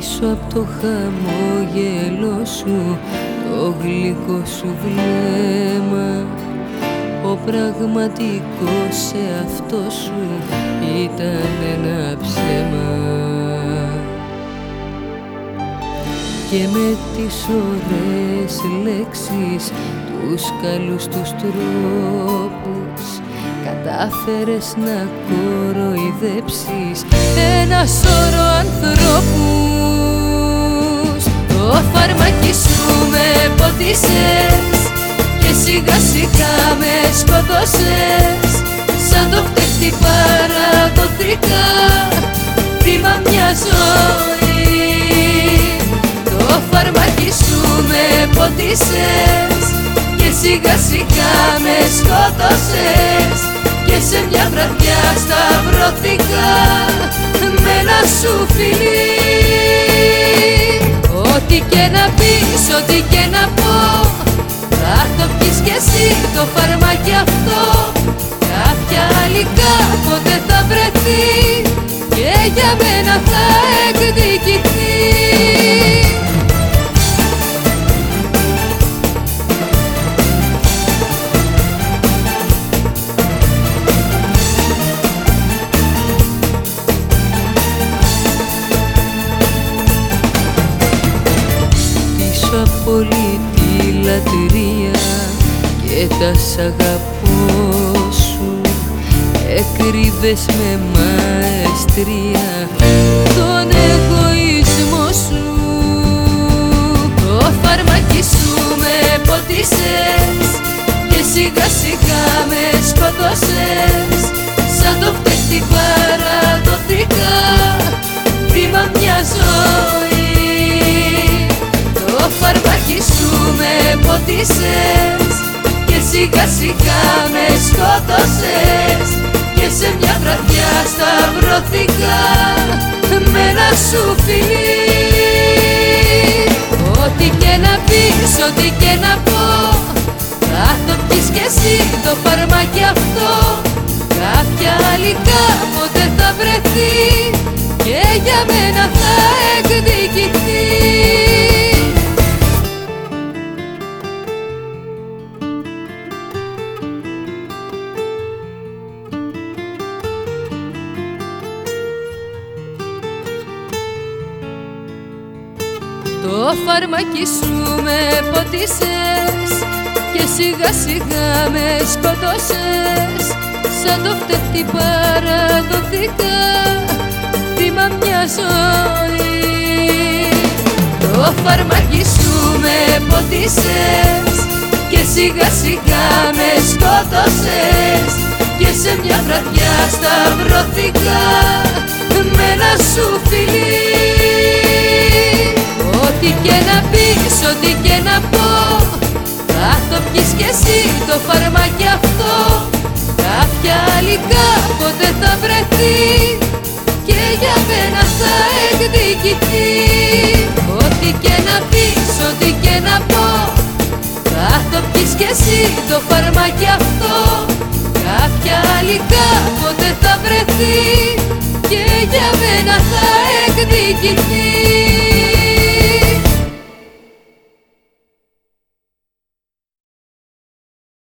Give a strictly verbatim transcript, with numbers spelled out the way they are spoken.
Πίσω απ' το χαμόγελο σου, το γλυκό σου βλέμμα, ο πραγματικός εαυτός σου ήταν ένα ψέμα. Και με τις ωραίες λέξεις, τους καλούς τους τρόπους, κατάφερες να κοροϊδέψεις ένα σώρο ανθρώπους. Το φαρμάκι σου με ποτίσες και σιγά σιγά με σκοτώσες, σαν το φταίχτη παραδοθήκα θύμα μια ζωή. Το φαρμάκι σου με ποτίσες και σιγά σιγά με σκότωσες, και σε μια βραδιά σταυρώθηκα με ένα σου φιλί. Ό,τι και να πεις, ό,τι και να πω, θα το πεις κι εσύ το φαρμάκι αυτό. Κάποια άλλη κάποτε θα βρεθεί και για μένα θα εκδικηθεί. Από όλη τη λατρεία και τα σ' αγαπώ σου, έκρυβες με μαεστρία τον εγωισμό σου. Το φαρμάκι σου με ποτίσες και σιγά σιγά με σκοτώσες, σαν το φταίχτη παραδοθήκα θύμα μια ζωή. Το φαρμάκι σου με ποτίσες και σιγά σιγά με σκότωσες, και σε μια βραδιά σταυρώθηκα με ένα σου φιλί. Ό,τι και να πεις, ό,τι και να πω, θα το πεις κι εσύ το φαρμάκι αυτό. Κάποια άλλη κάποτε θα βρεθεί και για μένα θα εκδικηθεί. Το φαρμάκι σου με ποτίσες και σιγά σιγά με σκοτώσες, σαν το φταίχτη παραδοθήκα θύμα μια ζωή. Το φαρμάκι σου με ποτίσες και σιγά σιγά με σκότωσες, και σε μια βραδιά σταυρώθηκα με ένα σου φιλί. Ό,τι και να πεις, ό,τι και να πω, θα το πεις κι εσύ το φαρμάκι αυτό. Κάποια άλλη κάποτε θα βρεθεί και για μένα θα εκδικηθεί. Ό,τι και να πεις, ό,τι και να πω, θα το πεις κι εσύ το φαρμάκι αυτό. Κάποια άλλη κάποτε θα βρεθεί και για μένα θα εκδικηθεί.